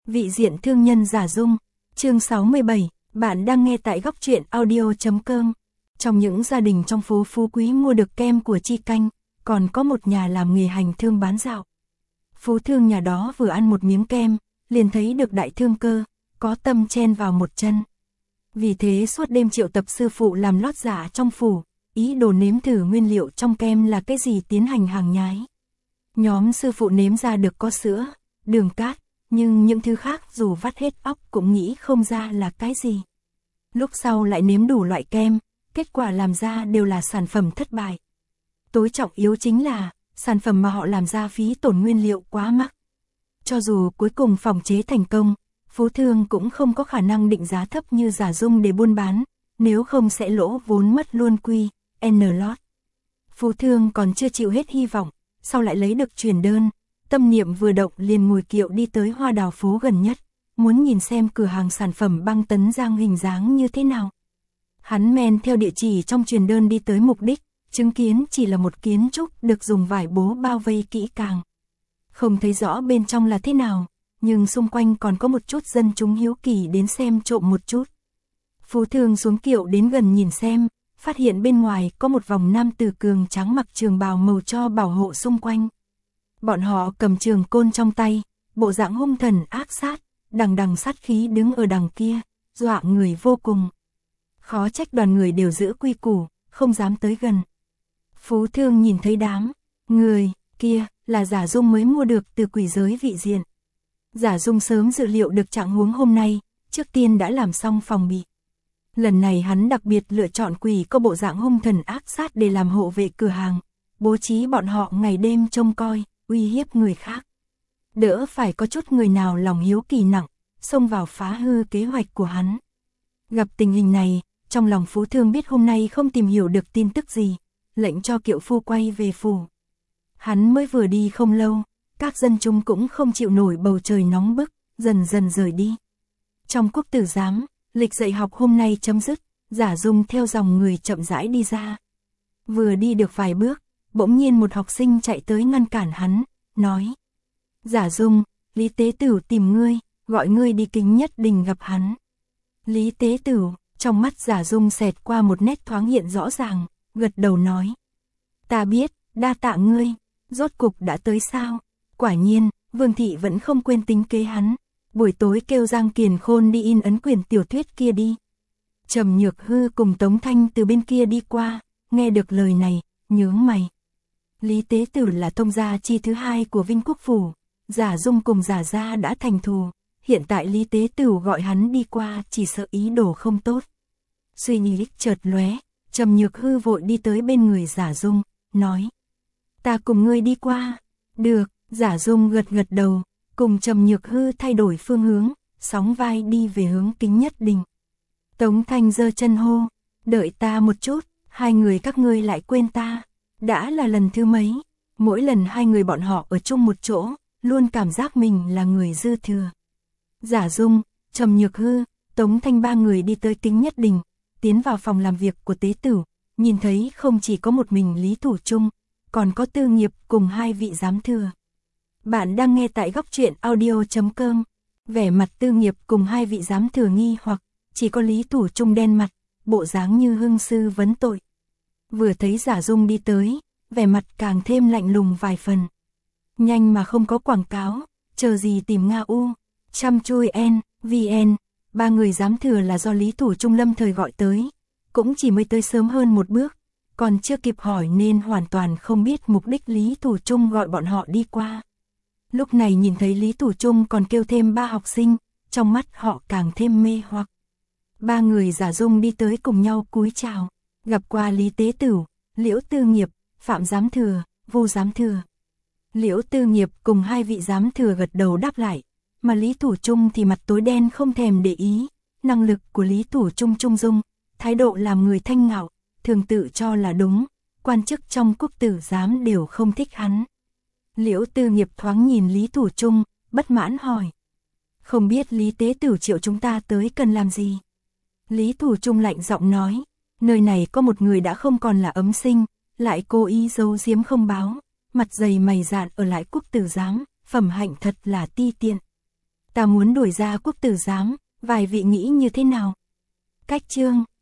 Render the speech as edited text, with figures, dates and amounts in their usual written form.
Vị diện thương nhân giả dung, chương 67, bạn đang nghe tại góc truyện audio.com. Trong những gia đình trong phố Phú Quý mua được kem của Chi Canh, còn có một nhà làm nghề hành thương bán dạo. Phú thương nhà đó vừa ăn một miếng kem, liền thấy được đại thương cơ, có tâm chen vào một chân. Vì thế suốt đêm triệu tập sư phụ làm lót giả trong phủ, ý đồ nếm thử nguyên liệu trong kem là cái gì tiến hành hàng nhái. Nhóm sư phụ nếm ra được có sữa, đường cát, nhưng những thứ khác dù vắt hết óc cũng nghĩ không ra là cái gì. Lúc sau lại nếm đủ loại kem, kết quả làm ra đều là sản phẩm thất bại. Tối trọng yếu chính là, sản phẩm mà họ làm ra phí tổn nguyên liệu quá mắc. Cho dù cuối cùng phòng chế thành công, Phú thương cũng không có khả năng định giá thấp như giả dung để buôn bán, nếu không sẽ lỗ vốn mất luôn quy, N-Lot. Phú thương còn chưa chịu hết hy vọng, sau lại lấy được truyền đơn, tâm niệm vừa động liền ngồi kiệu đi tới Hoa Đào phố gần nhất, muốn nhìn xem cửa hàng sản phẩm băng tấn giang hình dáng như thế nào. Hắn men theo địa chỉ trong truyền đơn đi tới mục đích, chứng kiến chỉ là một kiến trúc được dùng vải bố bao vây kỹ càng. Không thấy rõ bên trong là thế nào, nhưng xung quanh còn có một chút dân chúng hiếu kỳ đến xem trộm một chút. Phú thương xuống kiệu đến gần nhìn xem, phát hiện bên ngoài có một vòng nam tử cường tráng mặc trường bào màu cho bảo hộ xung quanh. Bọn họ cầm trường côn trong tay, bộ dạng hung thần ác sát, đằng đằng sát khí đứng ở đằng kia, dọa người vô cùng. Khó trách đoàn người đều giữ quy củ, không dám tới gần. Phú thương nhìn thấy đám người kia là giả dung mới mua được từ quỷ giới vị diện. Giả dung sớm dự liệu được trạng huống hôm nay, trước tiên đã làm xong phòng bị. Lần này hắn đặc biệt lựa chọn quỷ có bộ dạng hung thần ác sát để làm hộ vệ cửa hàng, bố trí bọn họ ngày đêm trông coi, uy hiếp người khác. Đỡ phải có chút người nào lòng hiếu kỳ nặng, xông vào phá hư kế hoạch của hắn. Gặp tình hình này, trong lòng Phú thương biết hôm nay không tìm hiểu được tin tức gì, lệnh cho kiệu phu quay về phủ. Hắn mới vừa đi không lâu, các dân chúng cũng không chịu nổi bầu trời nóng bức, dần dần rời đi. Trong quốc tử giám, lịch dạy học hôm nay chấm dứt, giả dung theo dòng người chậm rãi đi ra. Vừa đi được vài bước, bỗng nhiên một học sinh chạy tới ngăn cản hắn, nói: Giả dung, Lý Tế Tửu tìm ngươi, gọi ngươi đi Kính Nhất Đình gặp hắn. Lý Tế Tửu, trong mắt giả dung xẹt qua một nét thoáng hiện rõ ràng, gật đầu nói: Ta biết, đa tạ ngươi, rốt cục đã tới sao? Quả nhiên, Vương Thị vẫn không quên tính kế hắn, buổi tối kêu Giang Kiền Khôn đi in ấn quyển tiểu thuyết kia đi. Trầm Nhược Hư cùng Tống Thanh từ bên kia đi qua, nghe được lời này, nhướng mày. Lý Tế Tử là thông gia chi thứ hai của Vinh Quốc Phủ, giả dung cùng giả gia đã thành thù, hiện tại Lý Tế Tử gọi hắn đi qua chỉ sợ ý đồ không tốt. Suy nghĩ chợt lóe, Trầm Nhược Hư vội đi tới bên người giả dung, nói: Ta cùng ngươi đi qua. Được, giả dung gật gật đầu, cùng Trầm Nhược Hư thay đổi phương hướng, sóng vai đi về hướng Kính Nhất Đình. Tống Thanh giơ chân hô: Đợi ta một chút, hai người các ngươi lại quên ta. Đã là lần thứ mấy, mỗi lần hai người bọn họ ở chung một chỗ, luôn cảm giác mình là người dư thừa. Giả dung, Trầm Nhược Hư, Tống Thanh ba người đi tới Kính Nhất Đình, tiến vào phòng làm việc của Tế Tử, nhìn thấy không chỉ có một mình Lý Thủ Trung, còn có Tư Nghiệp cùng hai vị giám thừa. Bạn đang nghe tại góc truyện audio.com. Vẻ mặt Tư Nghiệp cùng hai vị giám thừa nghi hoặc, chỉ có Lý Thủ Trung đen mặt, bộ dáng như hương sư vấn tội. Vừa thấy giả dung đi tới, vẻ mặt càng thêm lạnh lùng vài phần. Nhanh mà không có quảng cáo, chờ gì tìm Nga U, chăm chui VN, ba người giám thừa là do Lý Thủ Trung lâm thời gọi tới, cũng chỉ mới tới sớm hơn một bước, còn chưa kịp hỏi nên hoàn toàn không biết mục đích Lý Thủ Trung gọi bọn họ đi qua. Lúc này nhìn thấy Lý Thủ Trung còn kêu thêm ba học sinh, trong mắt họ càng thêm mê hoặc. Ba người giả dung đi tới cùng nhau cúi chào, gặp qua Lý Tế Tửu, Liễu Tư Nghiệp, Phạm Giám Thừa, Vô Giám Thừa. Liễu Tư Nghiệp cùng hai vị giám thừa gật đầu đáp lại, mà Lý Thủ Trung thì mặt tối đen không thèm để ý. Năng lực của Lý Thủ Trung trung dung, thái độ làm người thanh ngạo, thường tự cho là đúng, quan chức trong quốc tử giám đều không thích hắn. Liễu Tư Nghiệp thoáng nhìn Lý Thủ Trung, bất mãn hỏi: Không biết Lý Tế Tửu triệu chúng ta tới cần làm gì? Lý Thủ Trung lạnh giọng nói: Nơi này có một người đã không còn là ấm sinh, lại cố ý giấu giếm không báo, mặt dày mày dạn ở lại quốc tử giám, phẩm hạnh thật là ti tiện. Ta muốn đuổi ra quốc tử giám, vài vị nghĩ như thế nào? Cách chương